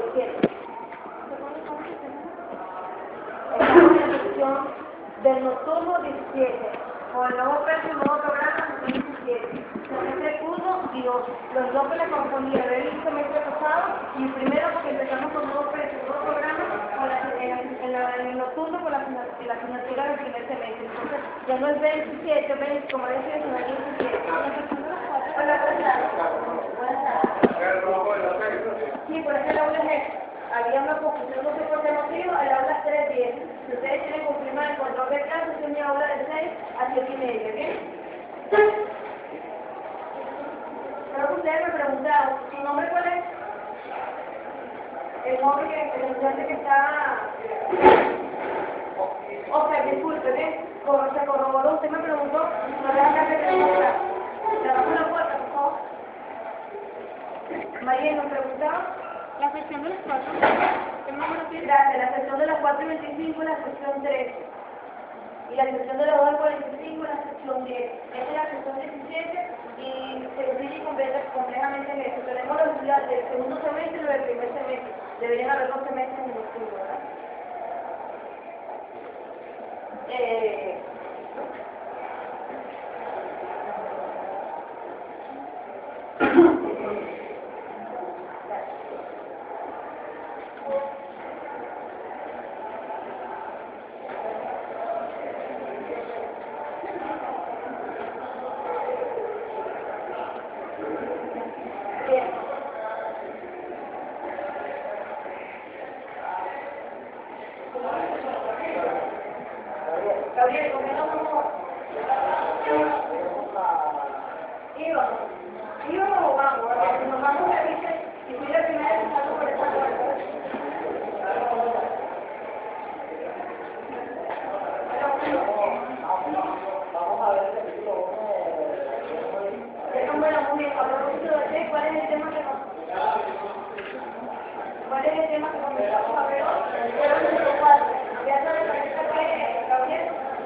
17. Estamos en la sección del nocturno 17, con el nuevo precio, el nuevo programa 17. Semestre 1 y 2. Los dos que le confundieron el semestre pasado y el primero porque empezamos con nuevo precio, nuevo programa en el nocturno con la asignatura del primer semestre. Entonces ya no es 27, 20, como decía, sino 17. Hola, buenas tardes. Sí, por eso el aula es había una confusión, no sé por qué motivo, el aula es 3:10. Si ustedes quieren confirmar el control de clases, es mi aula de 6 a 7:30, ¿bien? Creo que ustedes me preguntaron, ¿su nombre cuál es? El nombre que el estudiante que está... disculpe, ¿bien? Se corroboró, usted me preguntó, no le hagas que preguntar. Trabajo la puerta, por favor. María, ¿nos preguntaba? La sección de las 4. ¿Qué número tiene? Gracias, la sección de las 4:25 es la sección 3. Y la sección de las 2:45 es la sección 10. Esta es la sección 17 y se divide completamente en esto. Tenemos los estudiantes del segundo semestre y los del primer semestre. Deberían haber 2 semestres en el estudio, ¿verdad? Gabriel, ¿con qué nos vamos? Íbamos o vamos, porque si nos vamos a dice, si fui la primera que salgo por esta puerta. Vamos a ver el capítulo 1. Bueno, muy bien, a propósito de qué, ¿cuál es el tema que nos... ¿Cuál es el tema que comenzamos a ver hoy? El número 4. ¿Ya sabes la lista que Gabriel?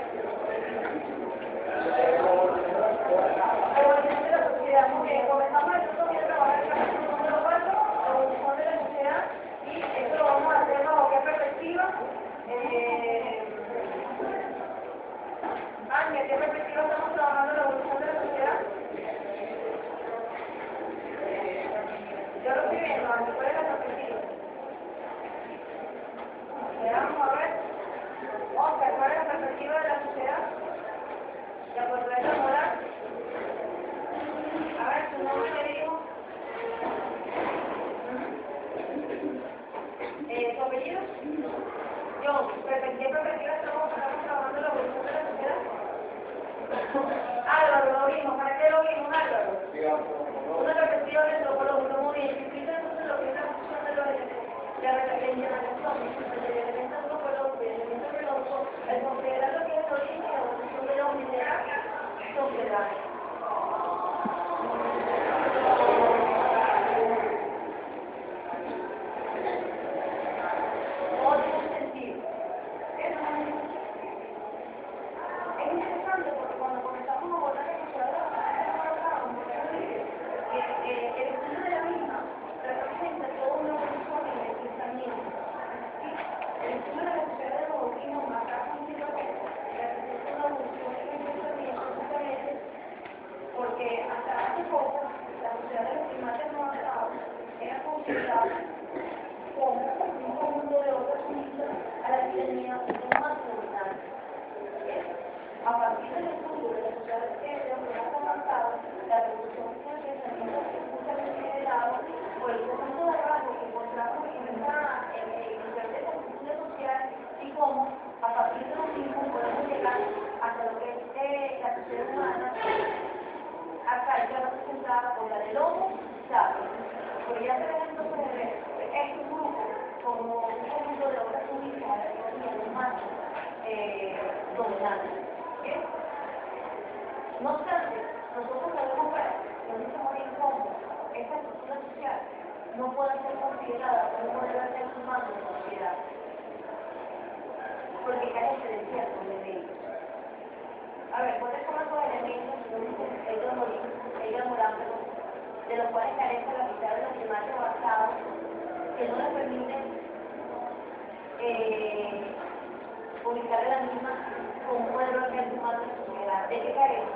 Evolución de la sociedad. Muy bien, comenzamos el punto de trabajar en la sección número 4, evolución de la sociedad, y esto lo vamos a hacer bajo qué perspectiva. ¿En qué perspectiva estamos trabajando la evolución de la sociedad? Yo lo estoy viendo, ¿cuál es la perspectiva? Vamos a ver. Oscar, ¿cuál es la perspectiva de la sociedad? De acuerdo a esta moral. A ver, ¿tu nombre qué dijo? ¿Tu apellido? John, ¿qué perspectiva estamos trabajando la evolución de la sociedad? Álvaro, lo vimos. ¿Para qué lo vimos, Álvaro? Una perspectiva de antropológica muy bien. Explica entonces lo que es la función de los elementos. La relación, el elemento antropológico y el elemento biológico, el considerar lo que es el origen y la evolución de la unidad sociedad. No tiene sentido. Es interesante porque cuando comenzamos a abordar la sociedad, el estudio de la misma representa toda una evolución en el pensamiento. El estudio de la sociedad de los bautismos más representa una evolución en el pensamiento justamente porque hasta hace poco la sociedad de los primates no avanzados era considerada como un conjunto de otras unidades a las que tenía un más dominante. A partir del estudio de la sociedad de los más avanzados, la revolución del pensamiento es justamente generada por el conjunto de rasgos que encontramos en nivel de conjunto social y cómo a partir de los mismos podemos llegar hasta lo que es la sociedad humana, acá ya representada por la del Homo sapiens. Porque ya se ve entonces este grupo como un conjunto de otras unidades a la que tenía los más dominantes. ¿Bien? No obstante, nosotros debemos ver, lo mismo bien cómo esta estructura social no puede ser considerada como un modelo de ser humano en sociedad, porque carece de ciertos elementos. A ver, ¿cuáles son los elementos ellos morándolo, de los cuales carece la mitad de los primates avanzados que no les permite ubicar la misma con un modelo de humano en la sociedad. ¿De qué carece?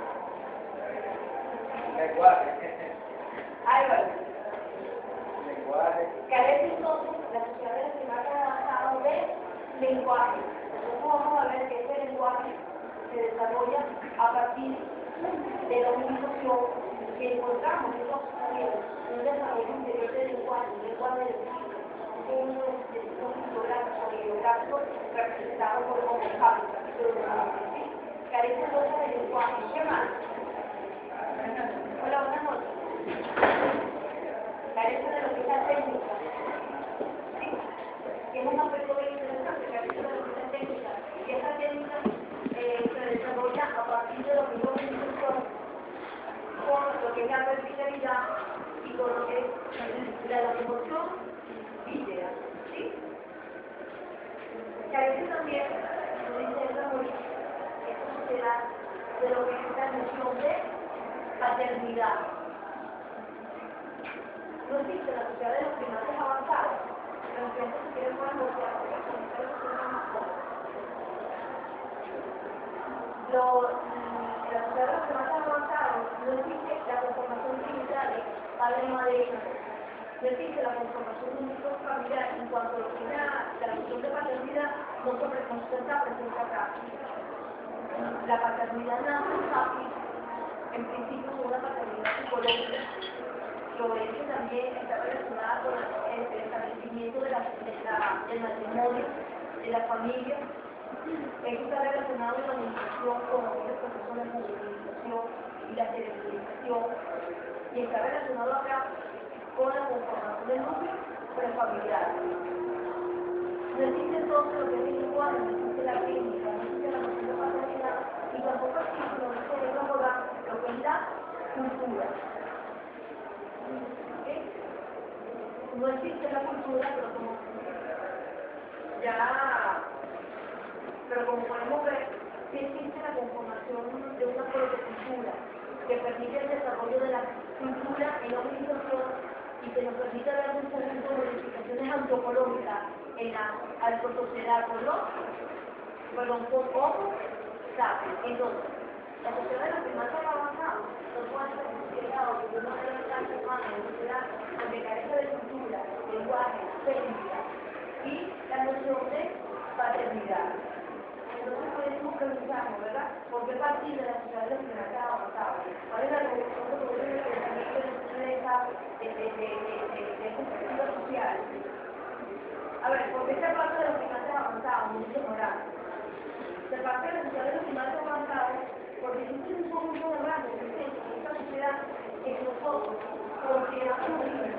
Lenguaje. Ahí va. Lenguaje. Carece entonces la sociedad de la primaria avanzada de lenguaje. Nosotros vamos a ver que ese lenguaje se desarrolla a partir de la unificación que encontramos en los saberes, un desarrollo interior del lenguaje, un lenguaje del tipo, un fotográfico y geográfico representado por Homo sapiens. Carece entonces del lenguaje. ¿Qué más? Hola, buenas noches. Carece de lo que es la técnica, ¿sí? Que es un aspecto bien interesante, carece de lo que es la técnica. Y esa técnica se desarrolla a partir de lo que yo mencioné con lo que es la verticalidad y con lo que es la locomoción víscera, ¿sí? Carece también, como dice el desarrollo, esta sociedad de lo que es la noción de paternidad. No existe la sociedad de los primates avanzados, pero en que se quieren poner los la sociedad de los primates avanzados no existe la conformación digital de padre y madre. No existe la conformación de un núcleo familiar en cuanto a lo que es la noción de paternidad no está presente acá. La paternidad nace en principio es una paternidad psicológica. Lo que también está relacionada con el establecimiento del matrimonio, de la familia. Esto está relacionado con la administración, con el proceso de movilización y la cerebralización. Y está relacionado acá con la conformación del núcleo prefamiliar. No existe entonces lo que es el lenguaje, no existe la técnica, no existe la noción de paternidad y tampoco existe lo que es la cultura. No existe la cultura, pero como podemos ver, sí existe la conformación de una protocultura que permite el desarrollo de la cultura en la organización y que nos permite ver un conjunto de modificaciones antropológicas en la sociedad con Homo sapiens. Entonces, la sociedad de los primates avanzados no puede ser considerado como una realidad humana en una sociedad donde carece de cultura, lenguaje, técnica y la noción de paternidad. Entonces podemos preguntarnos, ¿verdad? ¿Por qué partir de la sociedad de los primates avanzados? ¿Cuál es la revolución que produce el pensamiento de perspectiva social? A ver, ¿por qué se parte de los primates avanzados? Mucho moral. Se parte de la sociedad de los primates avanzados porque existe un conjunto de rasgos presentes en esta sociedad que nosotros consideramos libres.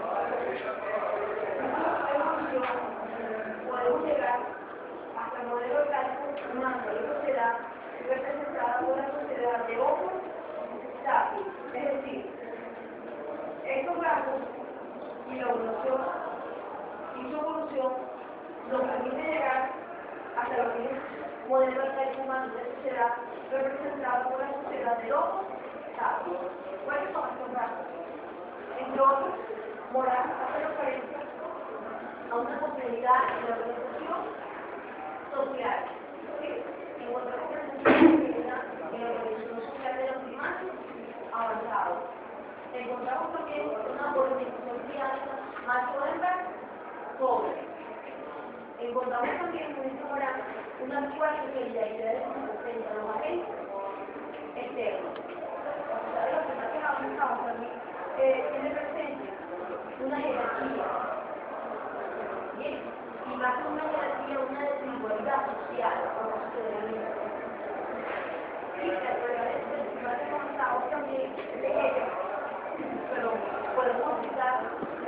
Podemos llegar hasta el modelo de cálculo humano de la sociedad representada por la sociedad de Homo sapiens. Es decir, estos rasgos y la evolución y su evolución nos permite llegar hasta lo que es modelo de cálculo humano de la sociedad representado por la sociedad de Homo sapiens. ¿Cuáles son estos rasgos? Entre otros, moral hace referencia a una posibilidad de organización social. Encontramos una posibilidad en la organización social de los primates avanzados. Encontramos también una organización diálica macho-hembra pobre. Encontramos también, como dice Morán, una fuerte solidaridad frente a los agentes externos. O sea, de los primates avanzados también tiene presente una jerarquía. Bien, y más que una jerarquía, una desigualdad social, como se denomina. Y la prevalencia del primate avanzado también pero podemos utilizar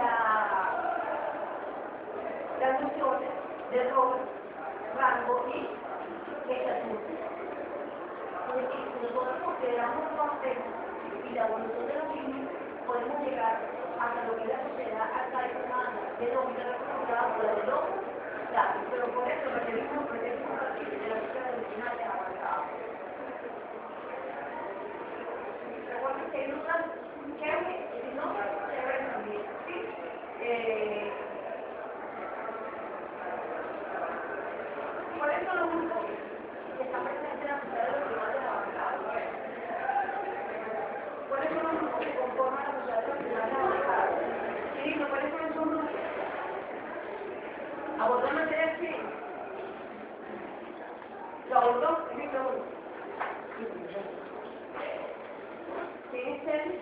las nociones de rol, rango y estatus. Es decir, si nosotros consideramos los aspectos y la evolución de los mismos, podemos llegar hasta lo que es la sociedad arcaica humana, que es lo que está representada por la de Homo sapiens. Pero por eso requerimos partir de la sociedad de los primates avanzados. Recuerden que hay una abordó materia sí. Lo abordó, sí, lo tiene que ser.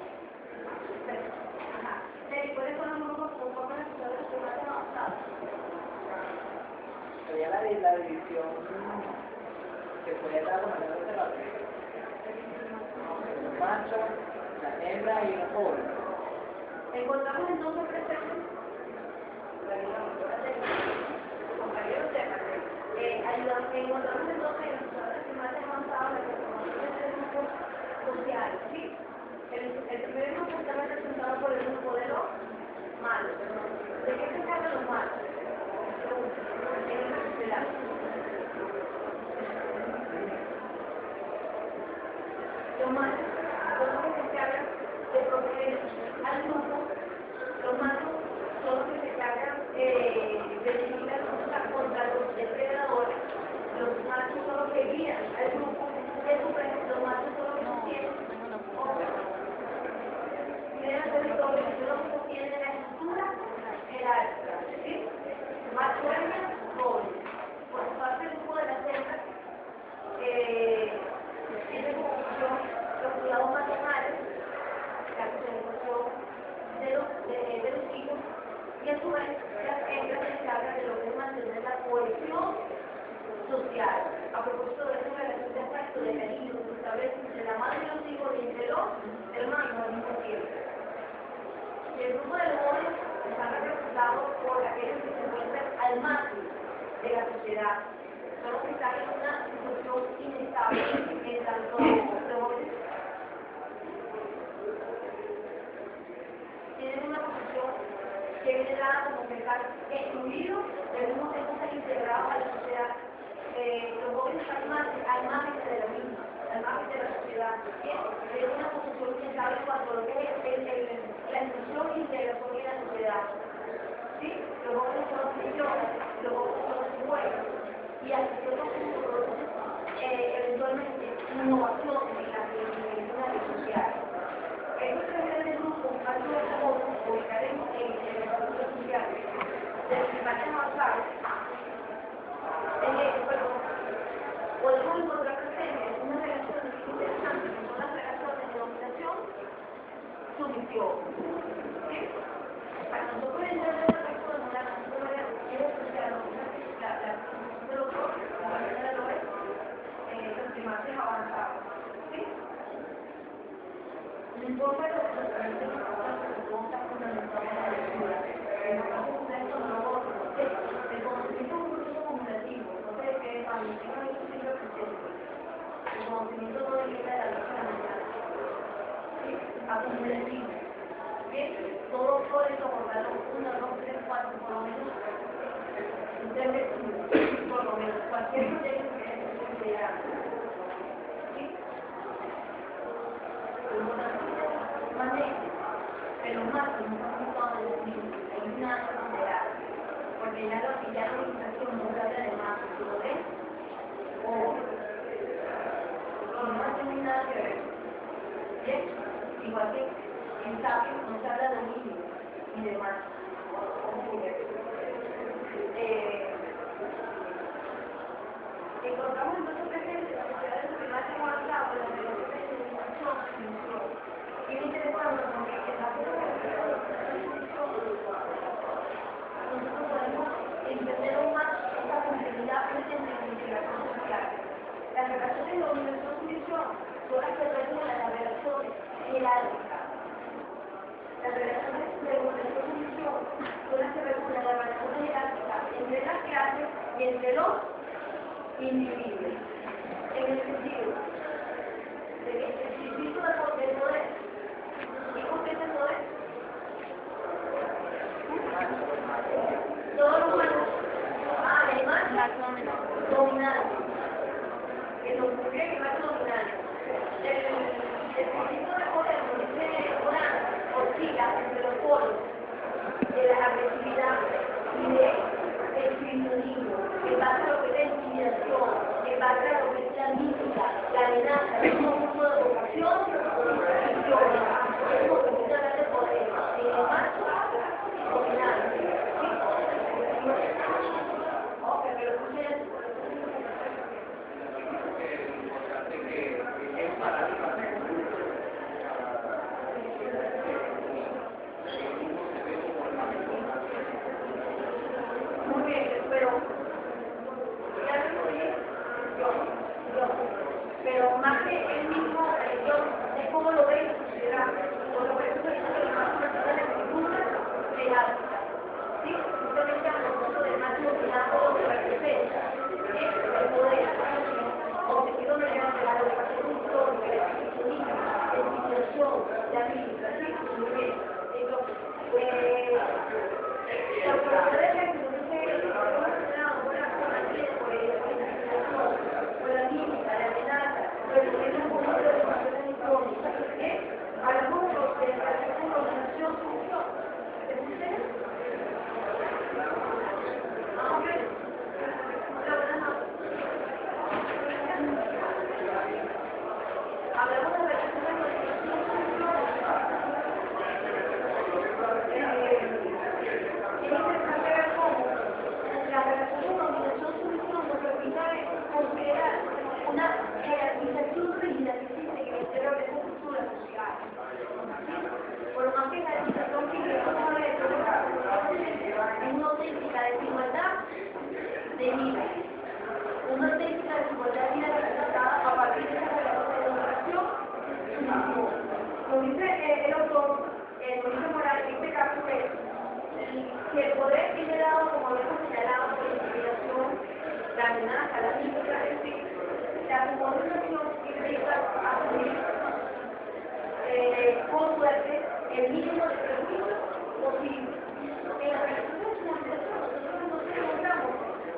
Ajá. ¿Cuáles son los grupos conforme a los estudios más avanzados? Sería la división que puede dar como manera de la un macho, la hembra y una joven. Encontramos entonces presentes, compañeros, encontramos entonces en los estudios más avanzados la conformación de tres grupos sociales, ¿sí? El primer grupo está representado por el grupo de los malos. ¿De qué se encargan los malos? En la sociedad. Los malos son los que se encargan de proteger al grupo. Los malos son los que se encargan de dirigir la lucha contra los depredadores. Los machos son los que guían al grupo. Los machos son los que sostienen el territorio, son los que sostienen la estructura jerárquica. ¿Sí? Macho, hembra, joven. Por su parte, el grupo de las hembras tiene como función los cuidados maternales, la conservación de los hijos, y a su vez las hembras se encargan de lo que es mantener la cohesión social. A propósito de esa relación de afecto, de cariño que se establece entre la madre y los hijos y entre los hermanos al mismo tiempo. Y el grupo de los jóvenes están representados por aquellos que se encuentran al margen de la sociedad. Son los que están en una situación inestable, en tanto los jóvenes tienen una posición que viene dada como que están excluidos, pero al mismo tiempo están integrados a la sociedad. Los jóvenes están al margen de la misma, al margen de la sociedad. Tienen una posición inestable en cuanto a lo que es la inclusión e integración en la sociedad. ¿Sí? Los jóvenes son los que lloran, los jóvenes son los que juegan, y así que no se produce eventualmente innovación en la vida social. Estos tres grandes grupos, tanto de jóvenes, ubicaremos en el desarrollo social de los primates avanzados. Podemos encontrar presentes unas relaciones interesantes, que son las relaciones de dominación, sumisión. ¿Sí? Para nosotros entender la persona, la cultura es especial, la función de los dos, la manera de los primates avanzados. ¿Sí? No importa lo que se trate, las preguntas fundamentales de la lectura. En los casos de esto no lo otro. El conocimiento es un proceso acumulativo, no sé qué es para mí, que no hay un siglo presente. El conocimiento no depende de la lucha mental. ¿Sí? Acumulativo. Bien, todo puede soportarlo 1, 2, 3, 4, por lo menos. Por lo menos, cualquier proyecto que es considerado. ¿Sí? Pero más que no estamos todos decir, hay una considerar, porque ya la organización no se habla de más, ¿lo ves? O no tiene nada que ver. ¿Bien? Igual que en Sapio no se habla de dominio y demás. Encontramos entonces presentes las sociedades primates avanzadas de la relación de educación y función. Y es interesante porque en la nosotros podemos entender aún más esta complejidad presente en la integración social. Las relaciones de dominación-sumisión son las que regulan las relaciones jerárquicas. Las relaciones de dominación-sumisión son las que regulan las relaciones jerárquicas entre las clases y entre los individuos. En el sentido de que el principio del poder, ¿y con qué es el poder? Todos los humanos, el macho dominante, el hombre que macho dominante. El principio de poder, como dice Morán, oscila entre los polos de la agresividad y del feminismo, que pasa lo que es la intimidación, el Que el poder tiene dado, como lo hemos señalado, por inspiración, la amenaza, la mística, es decir, la subordinación implica asumir con suerte el mínimo de perjuicio posible. En la relación de subordinación, nosotros nos encontramos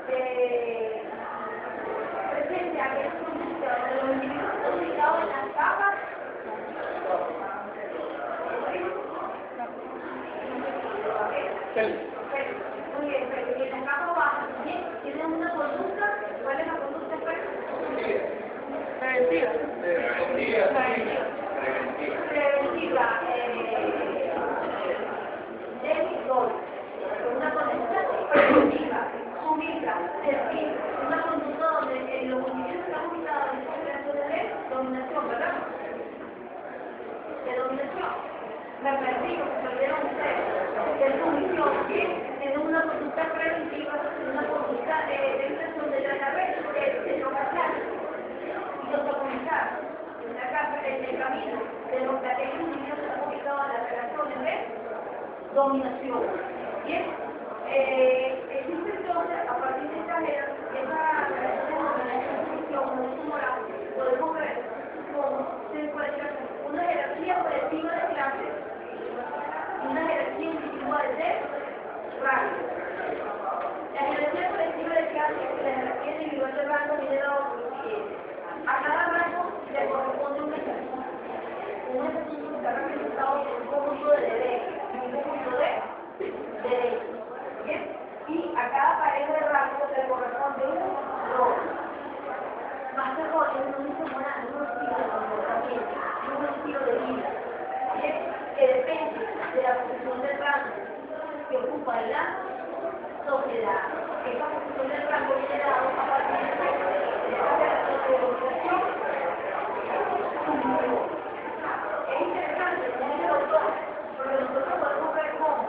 presente a aquellos de los individuos ubicados en las capas. Muy bien, pero en la capa baja, tienen una conducta, ¿cuál es la conducta? Preventiva. Preventiva, una conducta preventiva, sumisa, servir, una conducta donde los municipios están ubicados en el centro de ley, dominación, ¿verdad? De dominación. Me perdí, se olvidaron ustedes. Es sumisión, es una conducta preventiva, una conducta de expresión de la red, de locación y autocomunizar. En la casa, en el camino de los que aquellos niños están ubicados en las relaciones de dominación. Bien, existe entonces, a partir de esa relación de dominación, como dice Morán, podemos ver cómo se encuentra una jerarquía colectiva de clases y una jerarquía individual de rango. La jerarquía colectiva de clases y la jerarquía individual de rango viene dado por lo siguiente. A cada rango le corresponde un estatuto. Un estatuto está representado por un conjunto de deberes y un conjunto de derechos. ¿Bien? Y a cada pareja de rango le corresponde un rol. Más que rol es un estilo de comportamiento, un estilo de vida. ¿Bien? Que depende de la posición del rango que ocupa la sociedad. Esa posición del rango viene dado a partir de esta relación de dominación. Es interesante, como dice el autor, porque nosotros podemos ver cómo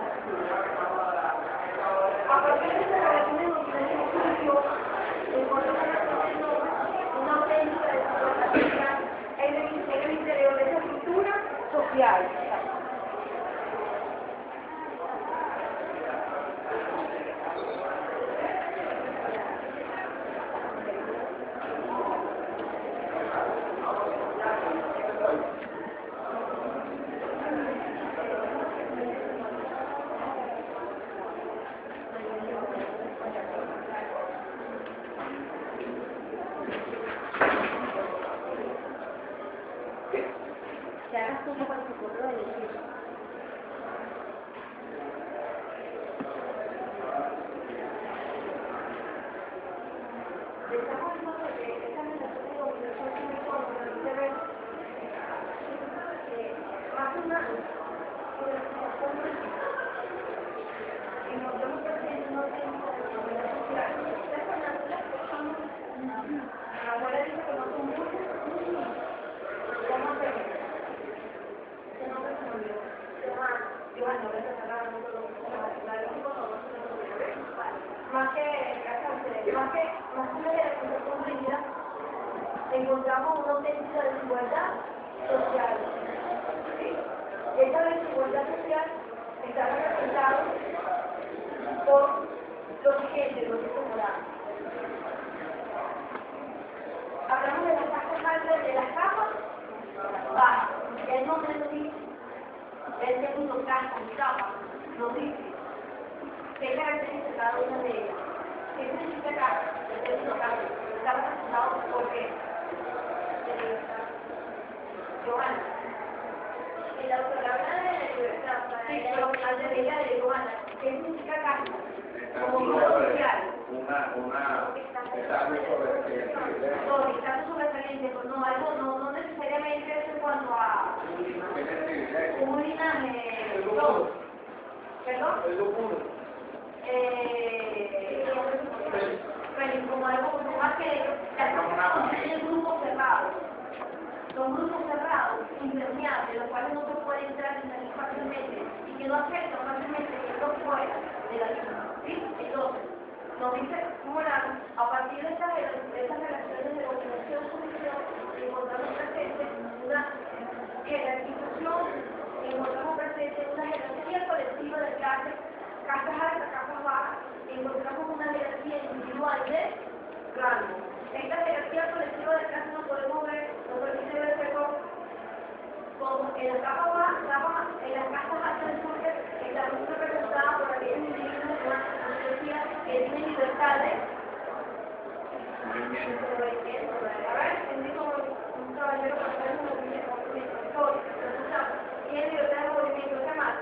a partir de esta relación de dominación encontramos una auténtica desigualdad en el interior de esa estructura social. Que hagas como para tu correo de elegir. Estamos viendo que esta relación de dominación tiene como se ve más una y nos vemos que no tenemos la social. La abuela dice que no son muchos. ¿Cómo hacemos? Más que una jerarquización rígida, encontramos una auténtica desigualdad social. ¿Sí? Esa desigualdad social está representada por lo siguiente, lo que es moral. Hablamos de las capas altas, de las capas bajas. El nombre lo dice. El segundo capa, lo dice. ¿Qué caracteriza cada una de ellas? ¿Qué significa casa? El término casa. Está representado por qué. Johanna. En la autoridad de la libertad, sí, pero antes de ella de Johanna, ¿qué significa casa? Como vida social. Estatus sobresaliente, pues no, algo, no necesariamente es en cuanto a un linaje, ¿perdón? Bueno, como algo más que tienen grupos cerrados. Son grupos cerrados, impermeables, los cuales no se puede entrar y salir fácilmente y que no afectan fácilmente que no fuera de la misma. ¿Sí? Entonces, nos dice Morán, a partir de estas relaciones de dominación-sumisión, encontramos presente una jerarquización, encontramos presente una jerarquía colectiva de clases, casas altas, casas bajas, encontramos una jerarquía individual de rango. Esta jerarquía colectiva de clases no podemos ver, nos permite ver como en las capas bajas, en las casas altas del sur, está representada por aquellos individuos de una sociología que tienen libertad de a ver, indico un caballero para hacer un movimiento histórico, tiene libertad de movimiento, ¿qué más?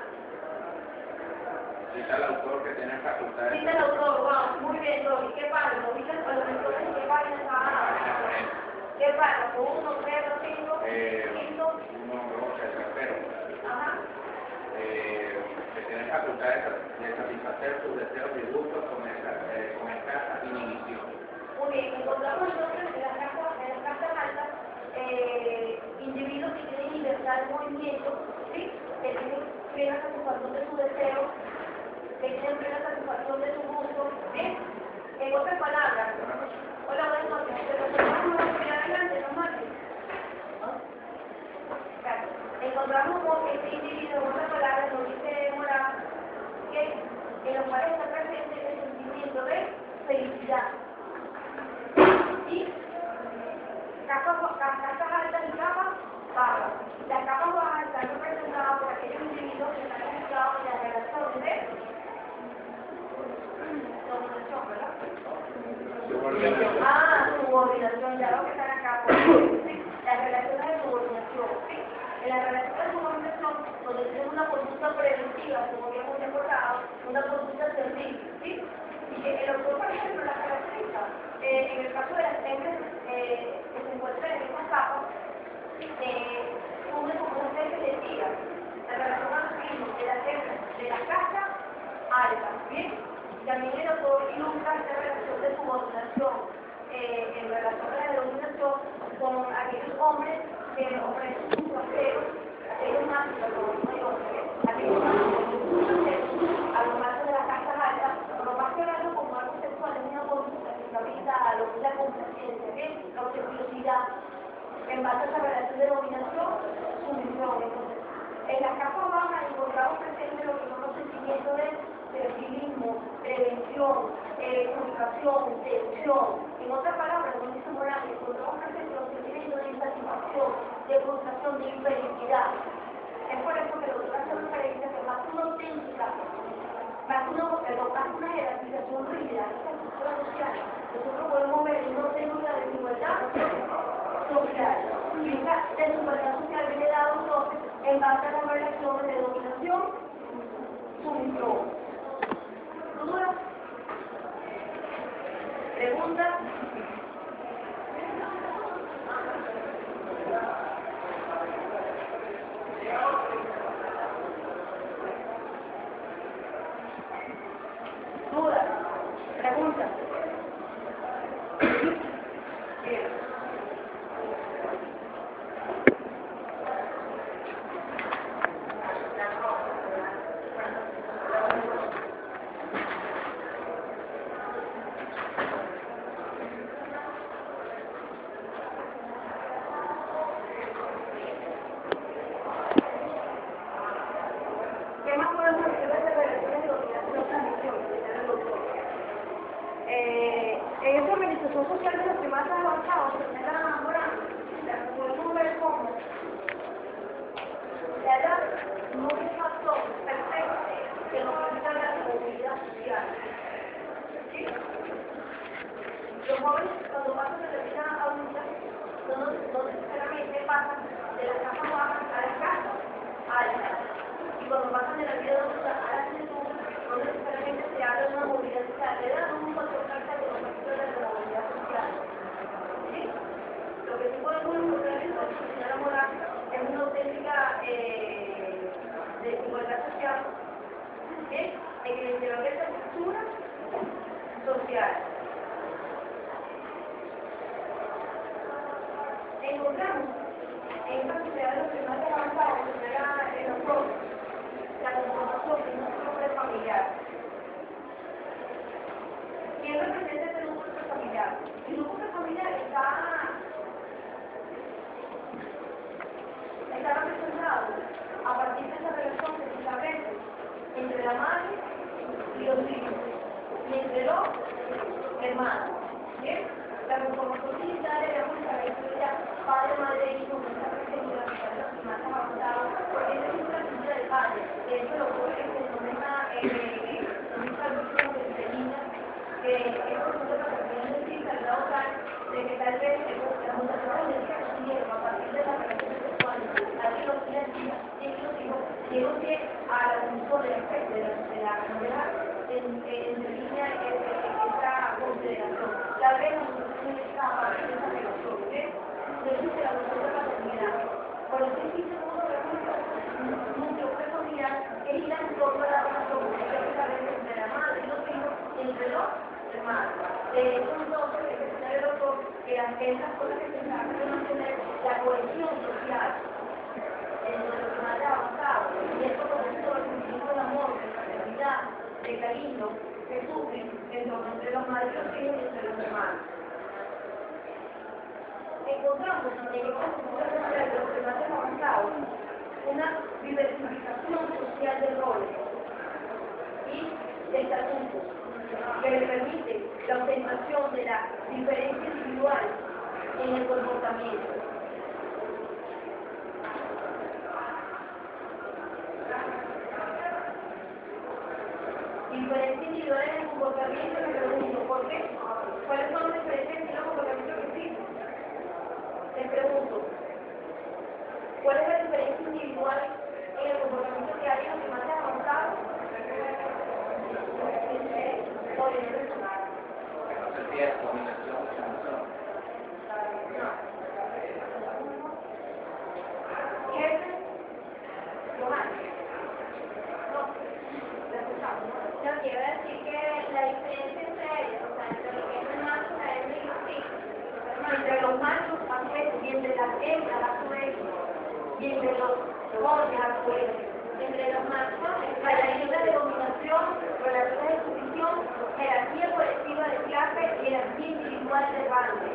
Cita al autor que tiene facultades. Cita al autor, wow, muy bien, Tony, ¿qué página? ¿Viste a los lectores en qué página estaban? ¿Qué página? ¿1, 0, 5, 5? 1, 2, el tercero. Ajá. Que tiene facultades de satisfacer sus deseos y gustos con escasa inhibición. Muy bien, encontramos entonces en las casas altas individuos que tienen libertad de movimiento, ¿sí? Que tienen plena satisfacción de su deseo, que tienen plena satisfacción de su gusto, ¿sí? En otras palabras, hola, buenas noches, adelante, no mates. Encontramos este individuo, en otras palabras, nos dice Morán, que en los cuales está presente el sentimiento de felicidad. Y capas altas y capas bajas. Las capas bajas están representadas por aquellos individuos que están registrados en las relaciones de dominación, ¿verdad? Subordinación, ya lo que están acá. ¿Sí? Las relaciones de subordinación. ¿Sí? En las relaciones de subordinación, donde tenemos una conducta preventiva, como habíamos recordado, una conducta servil, ¿sí? Y que el autor, por ejemplo, las caracteriza, en el caso de las hembras que se encuentran en estas capas, funde como una especie de tira, la relación al mismo de las hembras de la casa alta, ¿bien? También el autor ilustra esta relación de subordinación en relación a la dominación con aquellos hombres que ofrecen sus placeres, aquellos machos, aquellos a los machos de las casas altas, lo más que verlo como algo sexual es una conducta que capita a lo que es la complacencia, ¿bien? La obsequiosidad, en base a esa relación de dominación, sumisión. Entonces, en las capas bajas encontramos presente lo que son los sentimientos de servilismo, prevención, comunicación, seducción. En otras palabras, como dice Morán, encontramos presente los sentimientos de insatisfacción, de frustración, de infelicidad. Es por eso que lo que hace referencia que más que una auténtica, más que una jerarquización rígida, esta estructura social, nosotros podemos ver en una auténtica desigualdad social. Y esa desigualdad social viene dada entonces en base a las relaciones de dominación, sumisión. ¿Dudas? ¿Preguntas? ¿Dudas? ¿Preguntas? Bien. ¿Qué más podemos decir de estas relaciones de dominación y sumisión? En esta organización social de los primatas avanzados se está enamorando. Podemos ver cómo la edad no es un factor perfecto que nos permita la movilidad social. los jóvenes cuando pasan de la vida adulta no necesariamente pasan de las casas bajas a las casas altas. Y cuando pasan de la vida adulta a la juventud, no necesariamente se habla de una movilidad social, le dan un factor carta de los factores de la movilidad social. ¿Sí? Lo que sí podemos encontrar en la sociedad moral es una auténtica desigualdad social, ¿sí? En el interior de esta estructura social. Encontramos en esta sociedad de los que más avanzados, que era en nosotros, la conformación de un núcleo familiar. ¿Quién representa este núcleo familiar? El núcleo familiar está representado a partir de esa relación que se establece entre la madre y los hijos, y entre los hermanos. ¿Bien? La conformación digital es una característica padre, madre, hijo, que está presente en la sociedad de los más avanzados, porque esa es una figura del padre. De hecho, lo que se denomina en esta visión que se termina, que es por ejemplo la relación de cita, el grado tal, de que tal vez la mutación de que a partir de la relación sexual, aquí los llegó a la función del efecto de la novela en línea esta consideración. Tal vez la mutación está a partir de esa relación, ¿sí? No existe la mutación de la comunidad. Por eso existe un núcleo familiar que gira en torno a la relación entre la madre y los hijos, entre los hermanos. De hecho, entonces, el secretario del doctor, que esas cosas que se tratan de mantener la cohesión social entre los que más avanzados, y esto por eso el sentimiento de amor, de fraternidad, de cariño, que sufren entre los madres y los hijos y entre los hermanos. Encontramos en esta estructura social de los que más avanzados una diversificación social de roles y de estatutos que le permite la ostentación de la diferencia individual en el comportamiento. Diferencia individual en el comportamiento, me pregunto, ¿por qué? ¿Cuáles son las diferencias en el comportamiento que existen? Les pregunto, ¿cuál es la diferencia individual en el comportamiento que hay en los que más avanzados? No sé si es dominación o sumisión. Jefe, Johan. No, quiero decir que la diferencia entre ellos, o sea, entre lo que es el macho, la hembra y los hijos, entre los machos a su vez, y entre las hembras a su vez, y entre los jóvenes a su vez, entre los machos, hay una de dominación, relaciones de sumisión, jerarquía colectiva de clase y jerarquía individual de rango.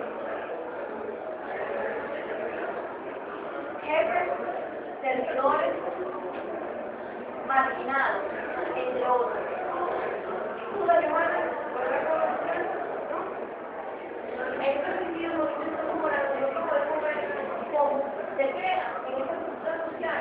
Jefes, servidores, marginados, entre otros. ¿Tú la llamaste? Esto ha sido un movimiento como la que podemos ver cómo se crea en esta estructura social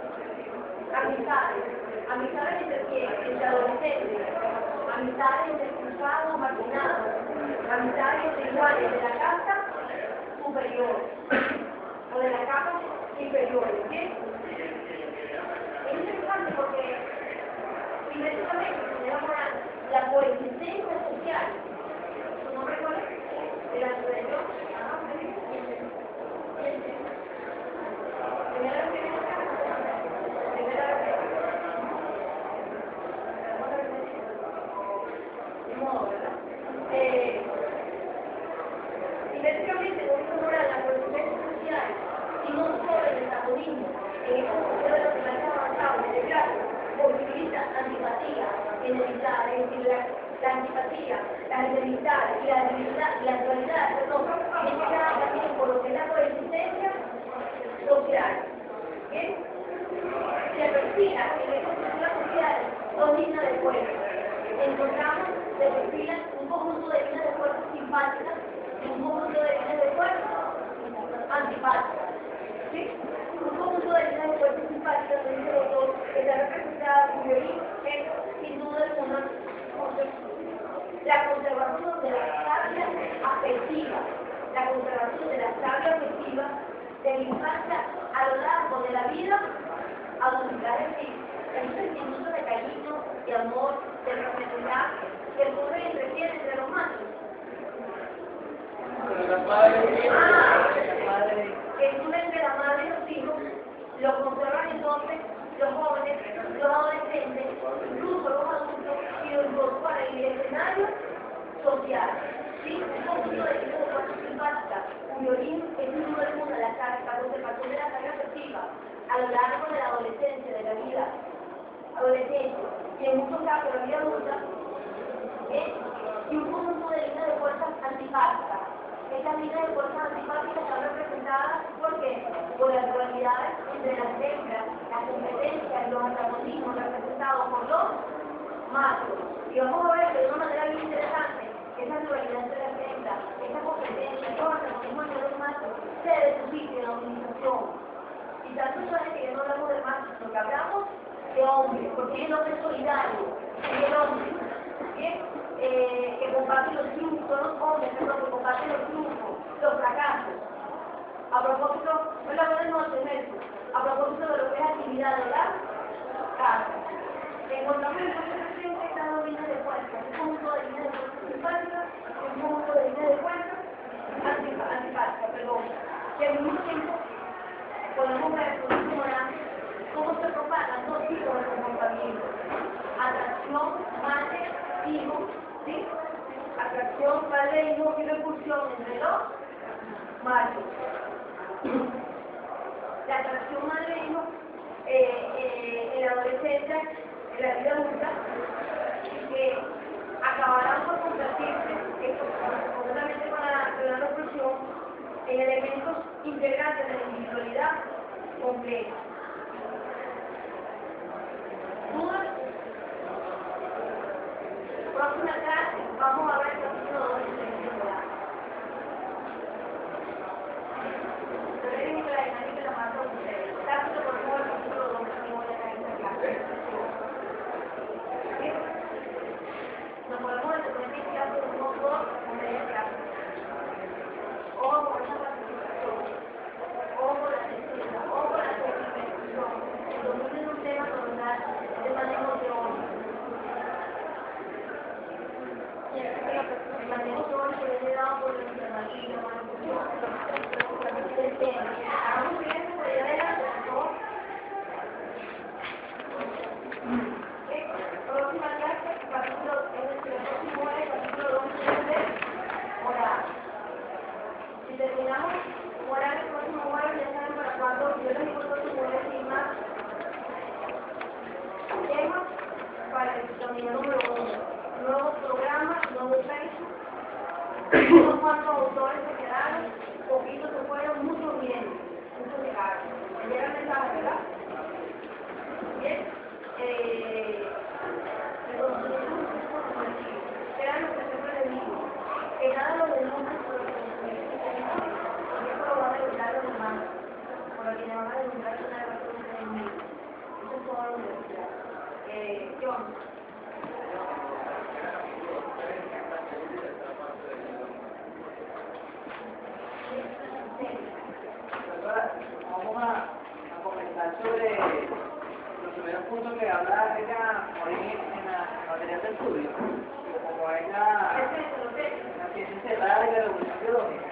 amistades entre quién, entre adolescentes, amistades entre cruzados, marginados, amistades entre iguales de la casta superior o de la capa inferior, ¿sí? Es interesante porque inmediatamente se llama la coexistencia social. ¿Tu nombre cuál es? ¿De la superior? Primera vez que viene acá. Primera vez que de modo, ¿verdad? Inmediatamente con esta moral, la coexistencia social y no solo el metabolismo en esta sociedad de los que más avanzados en el grado posibilita antipatía en evitar, es decir, la antipatía, la enemistad y la debilidad y la actualidad, perdón, tienen que dar también por lo que es la coexistencia social. ¿Bien? Se perfila en estas estructuras sociales dos líneas de fuerza. Encontramos, se perfilan un conjunto de líneas de fuerza simpáticas y un conjunto de líneas de fuerza antipáticas. ¿Sí? Un conjunto de líneas de fuerza simpáticas, dice el autor, que está representada cuyo origen es, sin duda alguna, la conservación de la patria afectiva. de la infancia a lo largo de la vida, a duplicar el sentimiento de cariño, de amor, de fraternidad que el pobre entretiene entre los machos. Que influyen de la madre y los hijos, lo conservan entonces los jóvenes, los adolescentes, incluso los adultos, y lo incorporan en el escenario social. ¿Sí? Un conjunto de figuras simpáticas, cuyo origen es uno del mundo de la conservación de la carga afectiva a lo largo de la adolescencia, de la vida adolescente, y en muchos casos la vida adulta, y un conjunto de líneas de fuerzas antipáticas. Estas líneas de fuerzas antipáticas están representadas por las dualidades entre las hembras, las competencias y los antagonismos representados por los machos. Y vamos a ver de una manera bien interesante esa dualidad entre las hembras, esa competencia, los antagonismos entre los machos, se desuscita en la organización. Y tanto es que ya no hablamos de machos, sino que hablamos de hombres, porque el hombre es solidario, y el hombre, ¿bien? Que comparten los triunfos, son los hombres, que comparten los triunfos, los fracasos. A propósito, hola, buenas noches, Nelson. A propósito de lo que es actividad de la casa. Encontramos en estas dos líneas de fuerza, un conjunto de líneas de fuerza simpáticas y un conjunto de líneas de fuerza antipáticas, perdón. Que al mismo tiempo podemos ver por último cómo se propagan dos tipos de comportamiento. Atracción, madre-hijo, ¿sí? Atracción, padre-hijo y repulsión entre los machos. La atracción madre-hijo en la adolescencia, en la vida adulta, que acabarán por convertirse, completamente con la repulsión, en elementos integrantes de la individualidad completa. ¿Dudas? Próxima clase, vamos a ver el capítulo 2 de la individualidad. La dinámica de la mata de ustedes. Casi lo ponemos el capítulo 2 que voy a caer en esta clase. ¿Sí? Nos podemos iniciar por un poco a media clase. O por esa participación, o por la lectura, o por la experimentación. Dominen un tema normal de manejo teórico. El manejo teórico es dado por el internalismo, hagamos bien por allá adelante, por favor. Próxima clase, capítulo, el próximo es el capítulo 2 de moral. Si terminamos moral el próximo jueves, ya saben para cuándo, yo les digo el próximo jueves sin más temas para el camino número 1. Nuevo programa, nuevo Facebook, unos cuantos autores se quedaron, poquitos se fueron, muchos bien, muchos llegaron. Me llega el mensaje, ¿verdad? Bien, el conocimiento es un poco colectivo, era lo que siempre les digo, que nada lo denuncie por el conocimiento colectivo, porque eso lo van a denunciar los humanos, por lo que le van a denunciar una de las cosas del mundo. Eso es toda la universidad. John. Vamos a comentar sobre los primeros puntos que habla ella en la material de estudio, como es la ciencia integrada y la revolución biológica.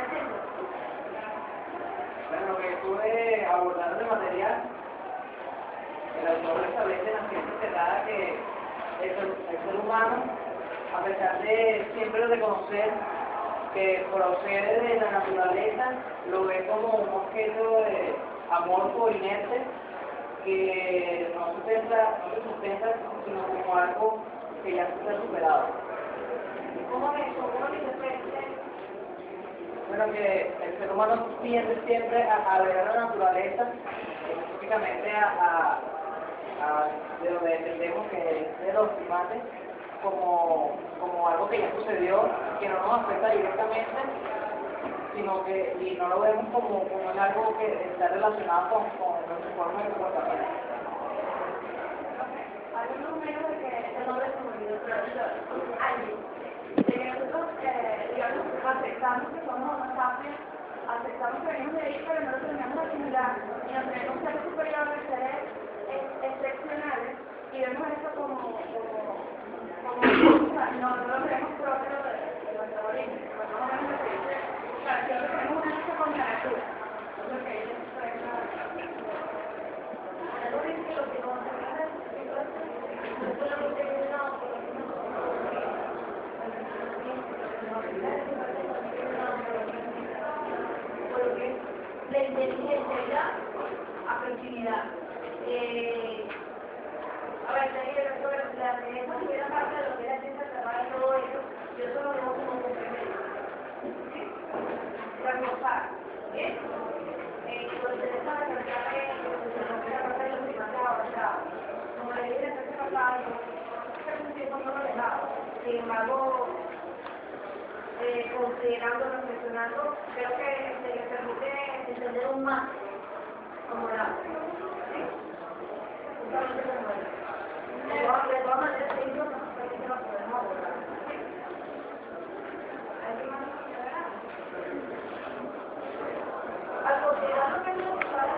Bueno, lo que estuve abordando de material, el autor establece en la ciencia integrada que el ser humano, a pesar de siempre reconocer que procede de la naturaleza, lo ve como un objeto de amorfo inerte que no se sustenta, sino como algo que ya está superado. ¿Cómo es eso? ¿Cómo se expresa? Bueno, que el ser humano tiende siempre a ver a la naturaleza, específicamente de donde entendemos que es de los primates, como algo que ya sucedió, que no nos afecta directamente, sino que y no lo vemos como algo que está relacionado con nuestra forma de comportamiento. Hay un número de que el nombre se me olvidó, pero alguien, de que nosotros, digamos, aceptamos que somos más sapiens aceptamos que venimos de ahí, pero no tenemos afinidad y nos tenemos que ser superiores, seres excepcionales y vemos eso como no lo vemos propio de nuestro origen, pues no lo vemos de origen. O sea, siempre tenemos una lucha contra la natura. Lo que ellos la inteligencia, afectividad. A ver, la primera parte de lo que era ciencia trabaja y todo eso, yo solo lo veo como un complemento. ¿Sí? Reforzar. ¿Bien? Lo interesante es que la parte de los primates avanzados. Como le dije en el tercer pasado, hace un tiempo no lo he dejado. Sin embargo, considerando, reflexionando, creo que se le permite entender aún más como la. ¿Sí? Justamente como él. De todas maneras, sí, no solamente lo podemos abordar. ¿Sí? ¿Alguien más? Al considerar lo que es necesario,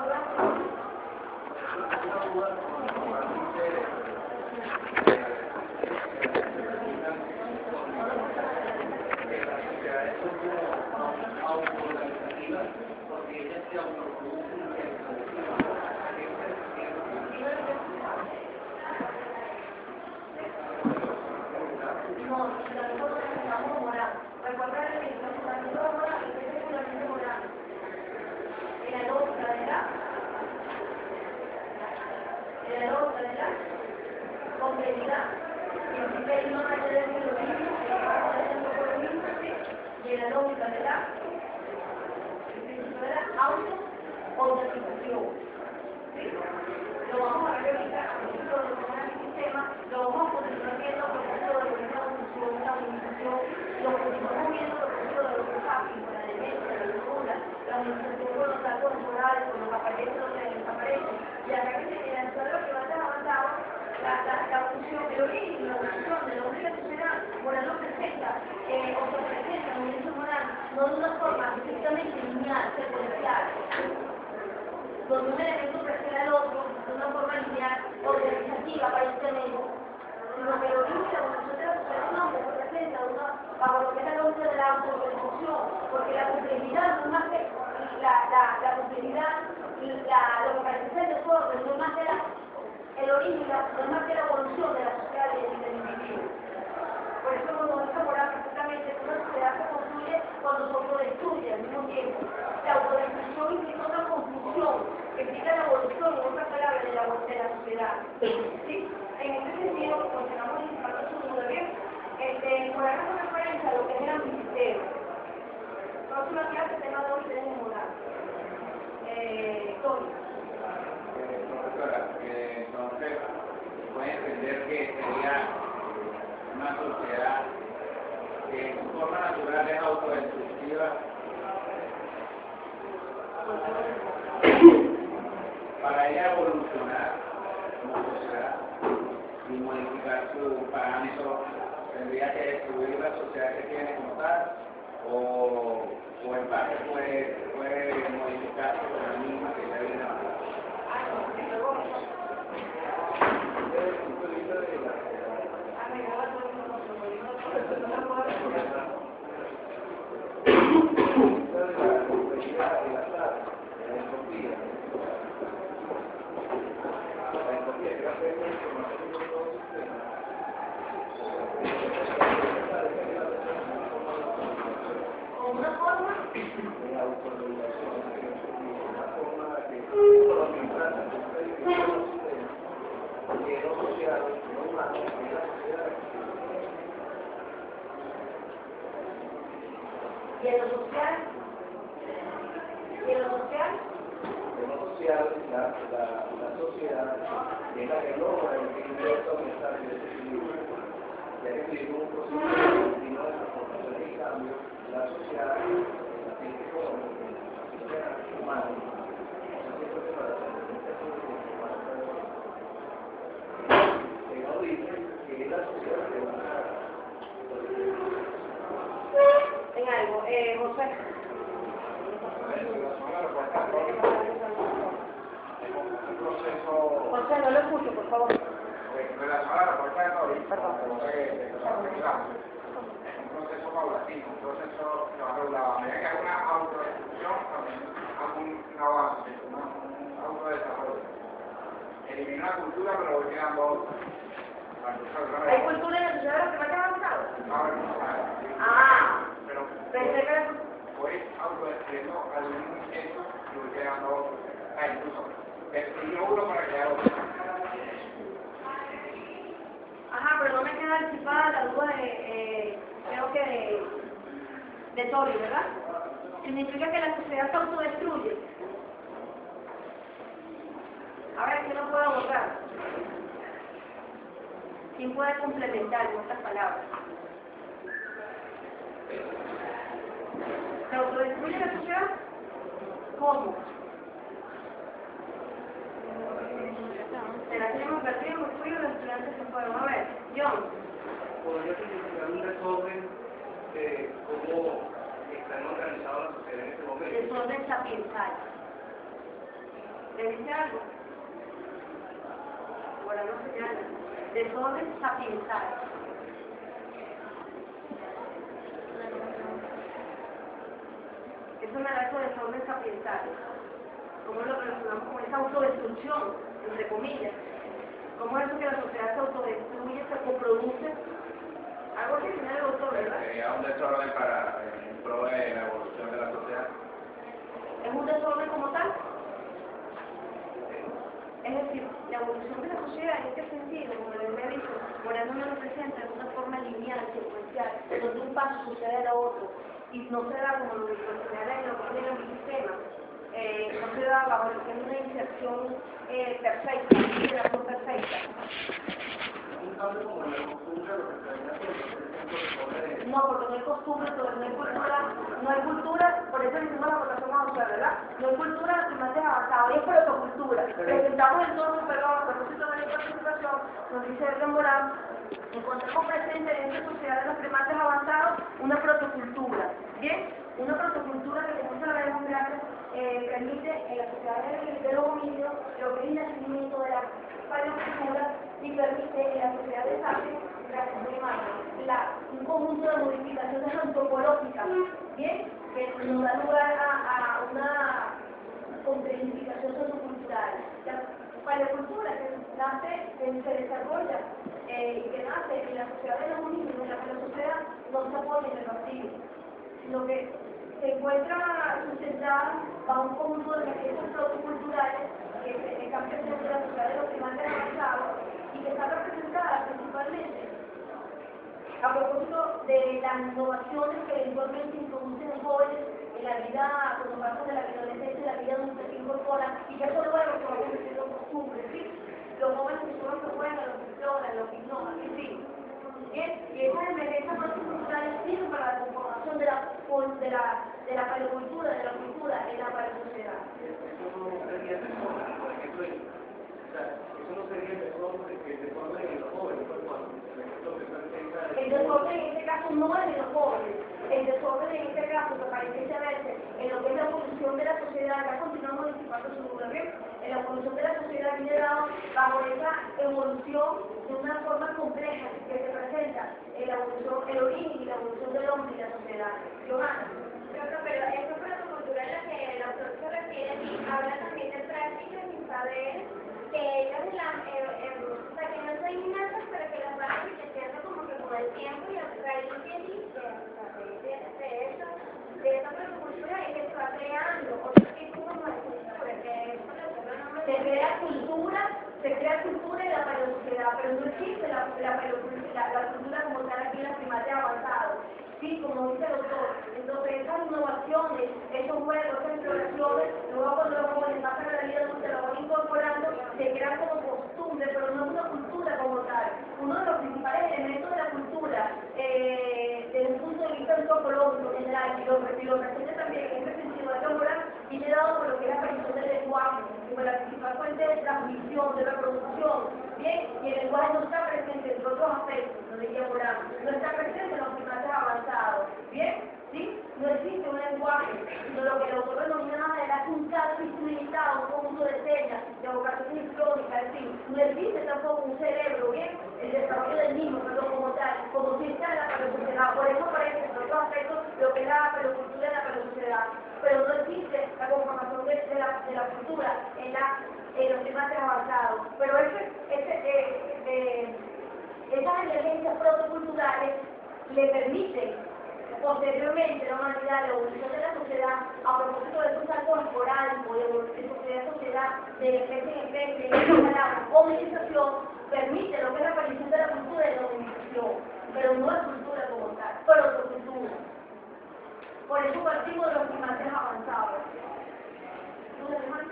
lo vamos a ver ahorita con el sistema, lo vamos a continuar viendo con el proceso de la organización, lo continuamos viendo con el proceso de los hábitos, la demencia, la locura, la organización con los datos temporales, con los aparecen, los que desaparecen, y acá que se queda en todo lo que va a ser avanzado, la función, el origen, la evolución de la única sociedad moral no presenta, o se presenta en un hecho moral, no de una forma estrictamente lineal, secuencial, donde un elemento prefiere al otro de una forma lineal, organizativa, aparentemente, sino que el origen de la evolución de la sociedad no se presenta bajo lo que es la lógica de la autoorganización, porque la complejidad no es más que la complejidad y lo que parece ser desorden, no es más que el origen, no es más que la evolución de la sociedad y del individuo. Por eso nos deja volar perfectamente que una sociedad se construye cuando se autodestruye al mismo tiempo. La autodestrucción implica una confusión que implica la evolución en otra palabra de la sociedad. ¿Sí? En este sentido, continuamos indicando su duda bien. Por hacer referencia a lo que es el anticriterio. Próxima clase, tema 2, interés moral. Tony. Profesora, entonces, puede entender que sería una sociedad que en su forma natural es autodestructiva para ella evolucionar como sociedad y modificar sus parámetros, tendría que destruir la sociedad que tiene como tal o en parte puede modificarse con la misma que ya viene avanzando. ¿Y en lo social? ¿Y en lo social? En lo social, la sociedad es la que logra el equilibrio aumentar el desequilibrio. Ya que vivimos un proceso continuo de transformación y cambio, la sociedad, la gente económica, la sociedad humana, siempre se va a hacer que no dice que es la sociedad que va a en algo. José. proceso José, no lo escucho, por favor. relacionado a la respuesta de COVID, Perdón. un proceso paulatino, un proceso que va regulado. A medida que hay una autodestrucción, también hay un avance, un autodesarrollo. Elimino la cultura, pero voy quedando otra. ¿Hay cultura en la sociedad de los que más avanzado? Pero Pensé que... voy autodestruyendo algún hecho y voy creando otro. Incluso destruyo uno para crear otro. Ajá, pero no me queda disipada la duda creo que de Tori, ¿verdad? Significa que la sociedad se autodestruye. A ver, ¿quién lo puede abordar? ¿Quién puede complementar en otras palabras? ¿Se autodestruye la sociedad? ¿Cómo? ¿Será que hemos perdido los tuyos los estudiantes que fueron? A ver, John. Podría significar un desorden de cómo están organizadas las sociedades en este momento. Desorden sapiensal. ¿Le dice algo? Bueno, no se llama. Desorden sapiensal. Eso me da eso de desorden sapiensal. ¿Cómo lo relacionamos con esa autodestrucción, entre comillas? ¿Cómo es eso que la sociedad se autodestruye, se coproduce? Algo que tiene el autor, ¿verdad? Sería un desorden para en pro de la evolución de la sociedad. ¿Es un desorden como tal? Es decir, la evolución de la sociedad, ¿en qué sentido? Como les he dicho, Moreno me lo presenta de una forma lineal, secuencial, donde un paso sucede a otro, y no se da como lo que señala en lo que tiene el sistema, no se da bajo lo que es una inserción perfecta, una integración perfecta. Un cambio como la costumbre, lo que se viene haciendo, No, porque no hay costumbre, no hay cultura, por eso hicimos la votación a usted, ¿verdad? No hay cultura de primates avanzados, y es protocultura. Presentamos entonces, perdón, a propósito de la participación, nos dice Edgar Morán, encontramos presente en esta sociedad de los primates avanzados una protocultura, ¿bien? Una protocultura que, como sabemos, permite en la sociedad de los homínidos lo que es el nacimiento de la paleocultura y permite en la sociedad de sapiens un conjunto de modificaciones antropológicas, ¿bien? Que nos da lugar a una identificación sociocultural. La paleocultura que nace, se desarrolla y que nace en la sociedad de los homínidos, en la que la sociedad no se apoya en el vacío, sino que se encuentra sustentada bajo un conjunto de mecanismos socioculturales que están presentes en la sociedad de los primates avanzados y que están representadas principalmente a propósito de las innovaciones que eventualmente introducen los jóvenes en la vida, cuando pasan de la vida adolescencia y la vida adulta que incorporan, y que eso luego se vayan haciendo costumbres, ¿sí? Los jóvenes que son los que juegan, los que exploran, los que ignoran, en fin. Bien, y esas emergencias culturales sirven para la conformación de la paleocultura, de la cultura en la paleosociedad. eso no sería desorden, por ejemplo, eso no sería el desorden en los jóvenes, por ejemplo, el desorden en este caso no es de los jóvenes, el desorden en este caso que parece verse en lo que es la evolución de la sociedad, acá continuamos anticipando su número, ¿bien? En la evolución de la sociedad viene dado bajo esa evolución de una forma compleja que se presenta en la evolución, el origen y la evolución del hombre y la sociedad. Johanna. Pero eso es la cultura en la que el autor se refiere y habla también de prácticas y saberes que ellos o sea, que no son innatas, pero que las van enriqueciendo como que con el tiempo y a raíz de esa cultura y que se va creando otro tipo de cultura, que es se crea cultura en la paleosociedad, pero no existe la cultura como tal aquí en la primates avanzados. Sí, como dice el doctor, entonces esas innovaciones, esos juegos, esas exploraciones, luego cuando los jóvenes pasan a la vida adulta, lo van incorporando, se crean como costumbre, pero no es una cultura como tal. Uno de los principales elementos de la cultura, desde un punto de vista antropológico general, y lo presenta también en este sentido de laboral, y he dado por lo que es la aparición del lenguaje, como la principal fuente de transmisión, de reproducción, ¿bien? Y el lenguaje no está presente, entre otros aspectos, no diría Morán, no está presente en los primates avanzados, ¿bien? ¿Sí? No existe un lenguaje, sino lo que el autor denomina más adelante un caso instrumentado, un conjunto de señas, de vocación sincrónica, es decir, no existe tampoco un cerebro, ¿bien? El desarrollo del mismo, pero como tal, como si está en la perosociedad. Por eso aparece en otros aspectos lo que es la perocultura y la perosociedad. Pero no existe la conformación de la cultura en los primates avanzados. Pero esas emergencias protoculturales le permiten posteriormente la humanidad, la evolución de la sociedad, a propósito de su salto esporádico, de sociedad a sociedad, de especie en especie, la hominización, permite lo que es la aparición de la cultura y la hominización, pero no es cultura como tal, protocultura. Por eso partimos de los primates avanzados. ¿Dudas, hermano?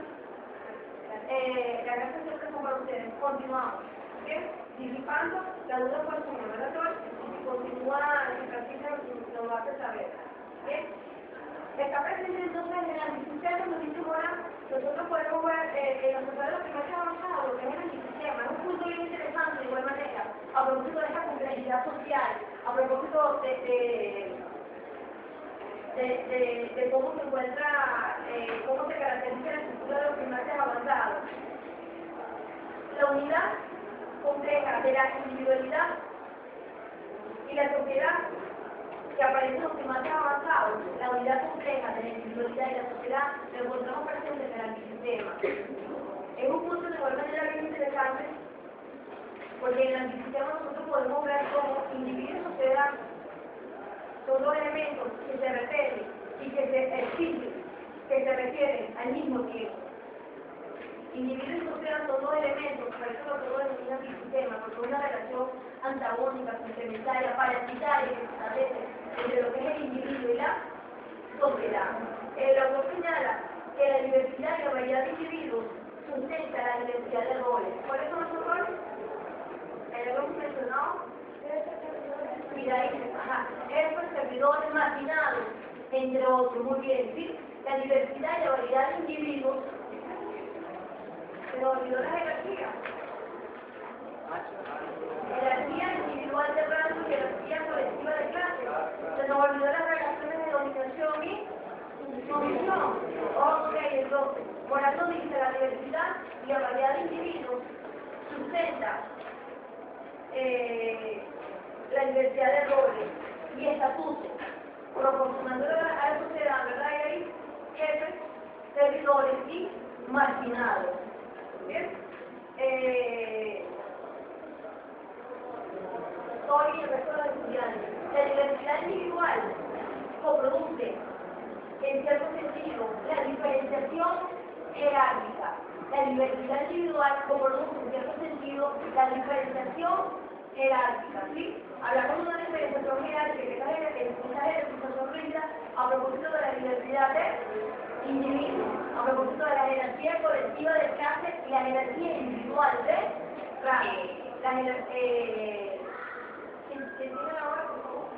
La gracia siempre son para ustedes. Continuamos. ¿Bien? Disipando la duda por su relator y continúa el ejercicio lo va a hacer saber. ¿Bien? Está presente entonces en el antisistema, nos dice Morán, nosotros podemos ver nosotros los primeros avanzados, lo que es el antisistema, es un punto bien interesante de igual manera, a propósito de esta complejidad social, a propósito de cómo se encuentra, cómo se caracteriza la estructura de los primates avanzados. La unidad compleja de la individualidad y la sociedad que aparece en los primates avanzados, la unidad compleja de la individualidad y la sociedad, lo encontramos presente en el antisistema. Es un punto de igual manera bien interesante, porque en el antisistema nosotros podemos ver cómo individuo y sociedad son dos elementos que se repelen y que se exigen, que se refieren al mismo tiempo. Individuo y sociedad son dos elementos, por eso lo que uno denomina antisistema, porque es una relación antagónica, complementaria, parasitaria que se establece entre lo que es el individuo y la sociedad. El autor señala que la diversidad y la variedad de individuos sustenta la diversidad de roles. ¿Cuáles son esos roles? El hemos mencionado. Estos servidores marginados, entre otros, muy bien, ¿sí? La diversidad y la variedad de individuos, se nos olvidó la jerarquía. Jerarquía individual de rango y jerarquía colectiva de clase. Se nos olvidó las relaciones de dominación y sumisión. Ok, entonces, por eso dice la diversidad y la variedad de individuos sustenta la diversidad de roles y estatutos, proporcionando a la sociedad, ¿verdad? Y ahí, jefes, servidores y marginados. ¿Bien? Hoy el resto de los estudiantes. La diversidad individual coproduce, en cierto sentido, la diferenciación jerárquica. La diversidad individual coproduce, en cierto sentido, la diferenciación jerárquica, ¿sí? Hablamos de una diferenciación jerárquica, que esa jerarquización brinda a propósito de la diversidad de individuos, a propósito de la jerarquía colectiva de clase y la jerarquía individual de rango. ¿Quién tiene la hora, por favor?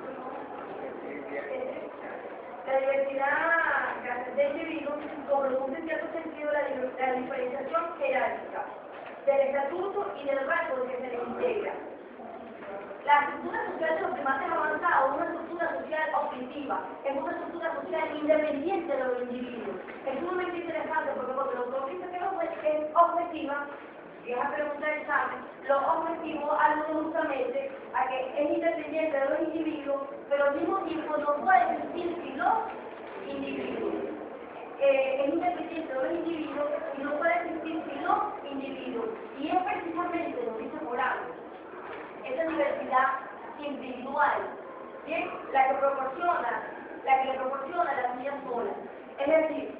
La diversidad de individuos coproduce en cierto sentido la diferenciación jerárquica del estatuto y del rango que se les integra. La estructura social de los primates avanzados es una estructura social objetiva, es una estructura social independiente de los individuos. Es sumamente interesante porque cuando los autor dice que es objetiva, y es a pregunta del examen, lo objetivo alude justamente a que es independiente de los individuos, pero al mismo tiempo no puede existir sin los individuos. Es independiente de los individuos y no puede existir sin los individuos. Y es precisamente, lo dice Morán, esa diversidad individual, ¿bien? La que le proporciona la vida sola. Es decir,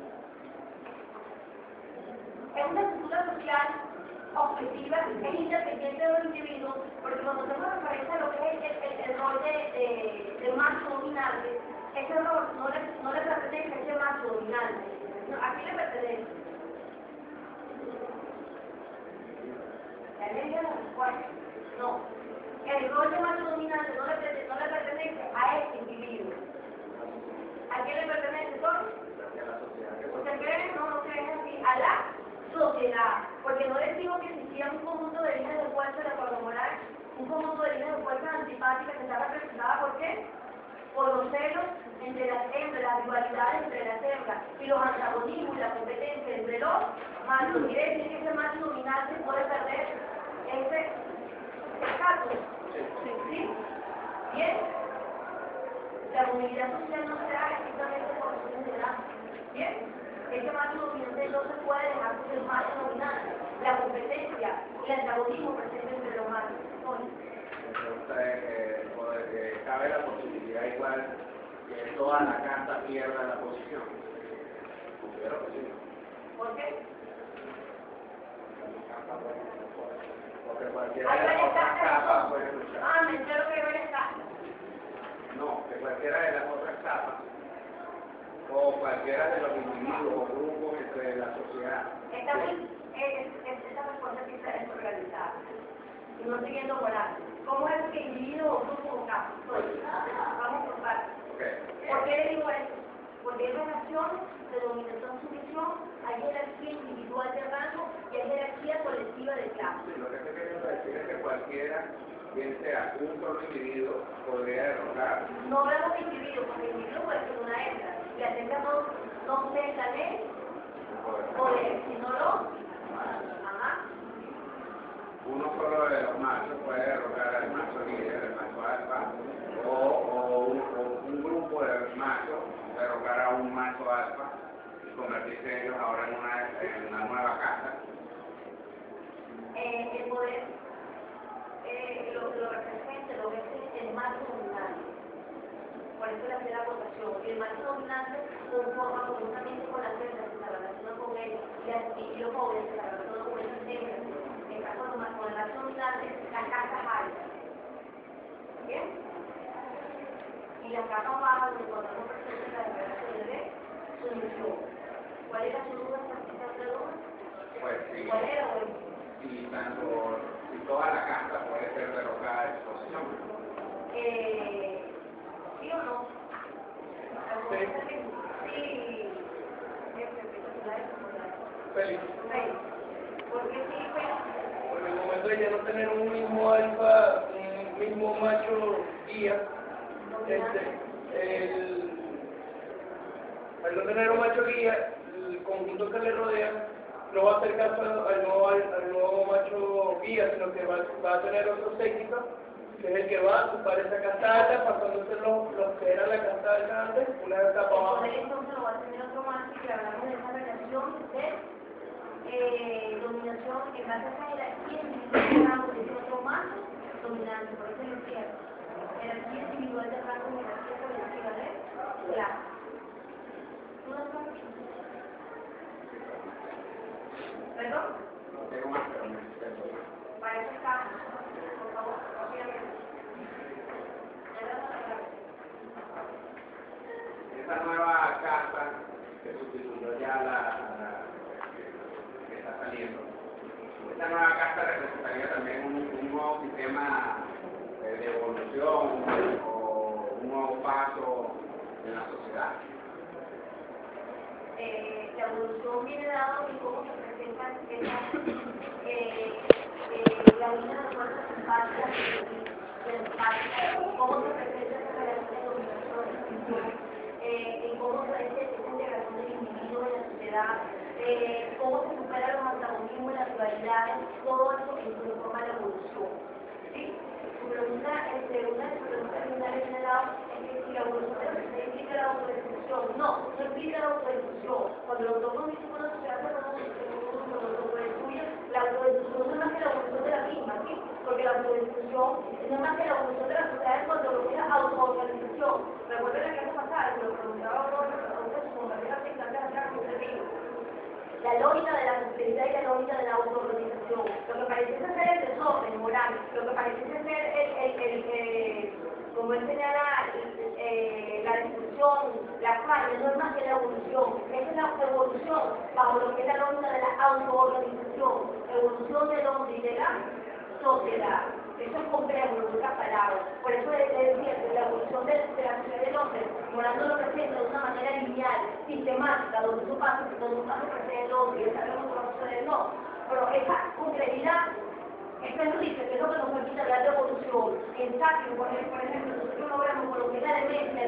es una estructura social objetiva, es independiente de los individuos, porque cuando hacemos referencia a lo que es el rol de macho dominante, ese rol no le pertenece a ese macho dominante. ¿A quién le pertenece? ¿La ley de la respuesta? No. El rol de macho dominante no le pertenece a ese individuo. ¿A quién le pertenece entonces? ¿Usted cree? No cree así. A la sociedad. Porque no decimos que existía un conjunto de líneas de fuerza de acuerdo moral, un conjunto de líneas de fuerza antipáticas que está representada por qué? por los celos entre las hembras, las rivalidades entre las hembras y los antagonismos y la competencia entre los machos. Quiere decir que ese macho dominante puede perder ese estatus. ¿Sí? Bien. La movilidad social no se da estrictamente por razones de edad. Bien. Ese macho dominante no se puede dejar de ser macho dominante. La competencia y el antagonismo presente entre los machos. Entonces, cabe la posibilidad igual que toda la casta pierda la posición. Considero que sí. ¿Por qué? Porque cualquiera de las otras capas puede luchar. Ah, me entero que voy a estar. No, que cualquiera de las otras capas o cualquiera de los individuos o grupos entre la sociedad. Esta respuesta que está desorganizada. Y no siguiendo por algo. ¿Cómo es que individuo o grupo o capo? Vamos por partes. Okay. ¿Por qué le digo esto? Porque hay relaciones de dominación-sumisión, hay jerarquía individual de rango y hay jerarquía colectiva de clase. Sí, lo que estoy queriendo decir es que cualquiera, bien sea un solo individuo, podría derrocar. No hablamos de individuo, porque el individuo puede ser una hembra. Y las hembras no se la ley o de, sino los. Ajá. Uno solo de los machos puede derrocar al macho líder, el macho alfa, o un grupo de machos derrocar a un macho alfa y convertirse ellos ahora en una nueva casa. El poder lo representa, lo ve el macho dominante. Por eso le hace la votación. El macho dominante conforma completamente con las hembras, se relaciona con él, y los jóvenes se relacionan con esas hembras. En caso de con el macho dominante, la casa alta. ¿Bien? Y la capa baja, donde encontramos presente la declaración de sumisión. ¿Cuál era su duda? Pues sí. ¿Cuál era? Si toda la casta puede ser derrocada de su posición. ¿Sí o no? Sí. Félix. ¿Por qué sí, Félix? Por el momento de ya no tener un mismo alfa, un mismo macho guía, al no tener un macho guía, el conjunto que le rodea no va a hacer caso al nuevo macho guía, sino que va a tener otro séquito, que es el que va a ocupar esa casta alta, pasándose los que eran la casta alta antes, una etapa abajo. Entonces lo va a tener otro macho y hablamos de esa relación de dominación en base a esa jerarquía individual de otro macho dominante, por eso lo entiendo. Jerarquía individual de rango y jerarquía colectiva de clase. ¿Tú no sabes? ¿Perdón? No tengo más, pero me explico. Para eso está, por favor, rápidamente. Esta nueva casa que sustituyó ya la que está saliendo, esta nueva casa representaría también un nuevo sistema de evolución o un nuevo paso en la sociedad. La evolución viene dado y cómo se presentan la línea de fuerza simpática cómo se presenta esa relación de dominación, en cómo se presenta esa integración del individuo en la sociedad, cómo se superan los antagonismos y las rivalidades, todo eso en forma de evolución. ¿Sí? Su pregunta, una de sus preguntas originales viene dado es que si la evolución de la sociedad implica la autodestrucción. No implica la autodestrucción. Cuando los dos mismos una sociedad se autodestruye, la autodestrucción no es más que la evolución de la misma, ¿sí? Porque la autodestrucción no es más que la evolución de la sociedad en cuanto a lo que es la autoorganización. Recuerden la clase pasada, que lo preguntaba a su compañera que está atrás, como usted dijo. La lógica de la prosperidad y la lógica de la autoorganización. Lo que pareciese ser el desorden moral, lo que pareciese ser como él señala, la destrucción, la falla, no es más que la evolución. Esa es la evolución bajo lo que es la lógica de la autoorganización. Evolución del hombre y de la sociedad. Eso es complejo, en otras palabras. Por eso es decir, la evolución de la sociedad del hombre, morando lo presenta de una manera lineal, sistemática, donde un paso precede el otro y sabemos que va a suceder, no. Pero esa complejidad, esto es rico, que es lo que nos permite hablar de evolución. En Sáquio, por ejemplo, nosotros logramos con lo que es la demencia,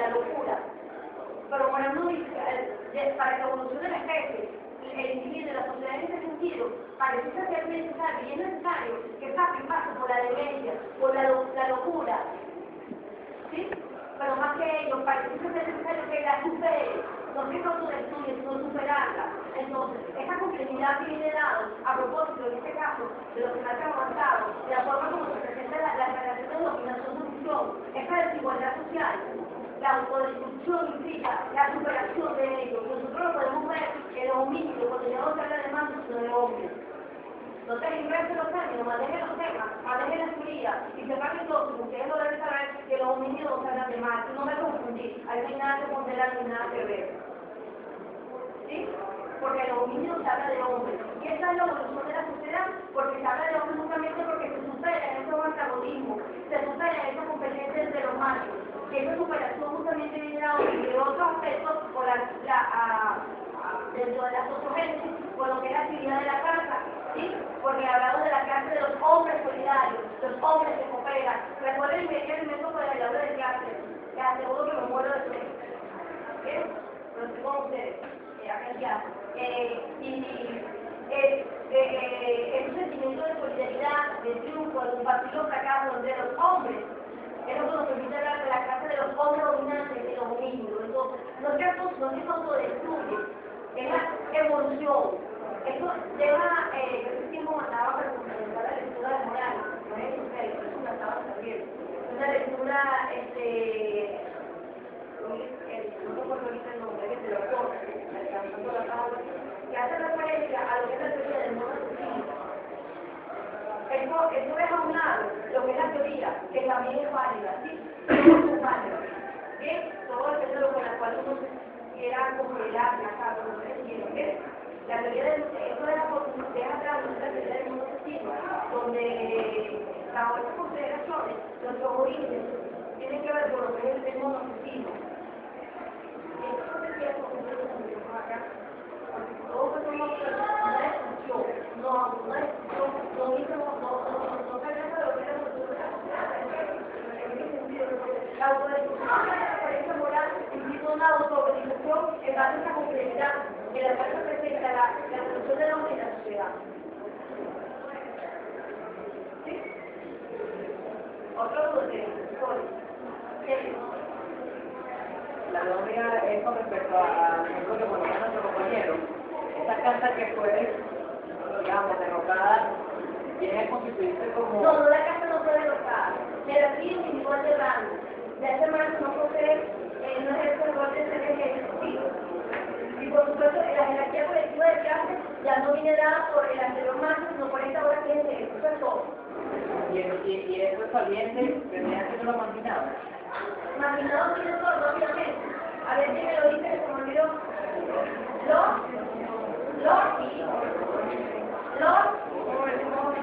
la locura. Pero para que evolucione la especie, el individuo, la sociedad en ese sentido, parece ser necesario, y es necesario que pase por la demencia, por la locura, ¿sí? Pero más que ello, parece ser necesario que la supere, no que no su destruye, sino superarla. Entonces, esa complejidad que viene dado, a propósito, en este caso, de los que más han avanzado, de la forma como se presenta la relación de dominación-función, esa desigualdad social, la autodestrucción implica la superación de ellos. Nosotros lo podemos ver en los homicidios, cuando ya no se habla de manos, sino de hombres. No te inversen los términos, manejen los temas, manejen la teoría, y se paguen todos, como ustedes lo deben saber, que los homicidios no se hablan de más, no me confundí, ahí no hay nada que condenar ni nada que ver. ¿Sí? Porque los homicidios se habla de hombres. Y esa es la evolución de la sociedad, porque se habla de hombres justamente porque se supera en esos antagonismos, se supera en esas competencias entre los machos. Que esa superación justamente viene dado de otros aspectos por dentro de la sociogénesis, por lo que es la actividad de la casa, ¿sí? Porque hablamos de la clase de los hombres solidarios, los hombres que cooperan. Recuerden inmediatamente por el aula de clase, les aseguro que me muero de sueño. ¿Sí? Pero estoy con ustedes, acá en clase. Ese sentimiento de solidaridad, de triunfo, de compartir los fracasos de los hombres, es lo que nos permite hablar de la clase de los hombres dominantes y los homínidos. Entonces, no es que se autodestruye, es la evolución. Eso lleva, ese tiempo mandaba para complementar la lectura de moral, no es ustedes, eso me estaba saliendo. Una lectura, no recuerdo ahorita el nombre, que se lo corta, alcanzando la tabla, que hace referencia a lo que es la teoría del modo asesino. Eso deja a un lado lo que es la teoría, que también es válida, ¿sí? Todo es válido. ¿Bien? Todo es lo con la cual uno quiera congregar, casar, como ustedes quieren, ¿bien? La teoría del eso deja atrás la teoría del mundo asesino, donde bajo estas consideraciones, nuestros orígenes tienen que ver con lo que es el mundo asesino. Y esto no se quiere con acá. Todo que somos una destrucción, no regresa a lo que es la cultura de la sociedad. En ese sentido, la autodestrucción de la referencia moral implica una autorganización en base a esa complejidad en la cual se presenta la evolución del hombre y la sociedad. ¿Sí? Otro duda de La novia es con respecto a ejemplo que colocó nuestro compañero. Esa casa que fue, digamos, derrocada, tiene que constituirse como... No, la casa no fue derrocada. Jerarquía individual de rango. De ese rango no posee, no es el rol de ser ejecutivo. Y por supuesto, la jerarquía colectiva de clase ya no viene dada por el anterior marco, sino por esta hora que es de eso es todo. Y esos salientes tendrían que ser los marginados. Marginados tiene todo, obviamente. A ver si me lo dice, como olvidó. Los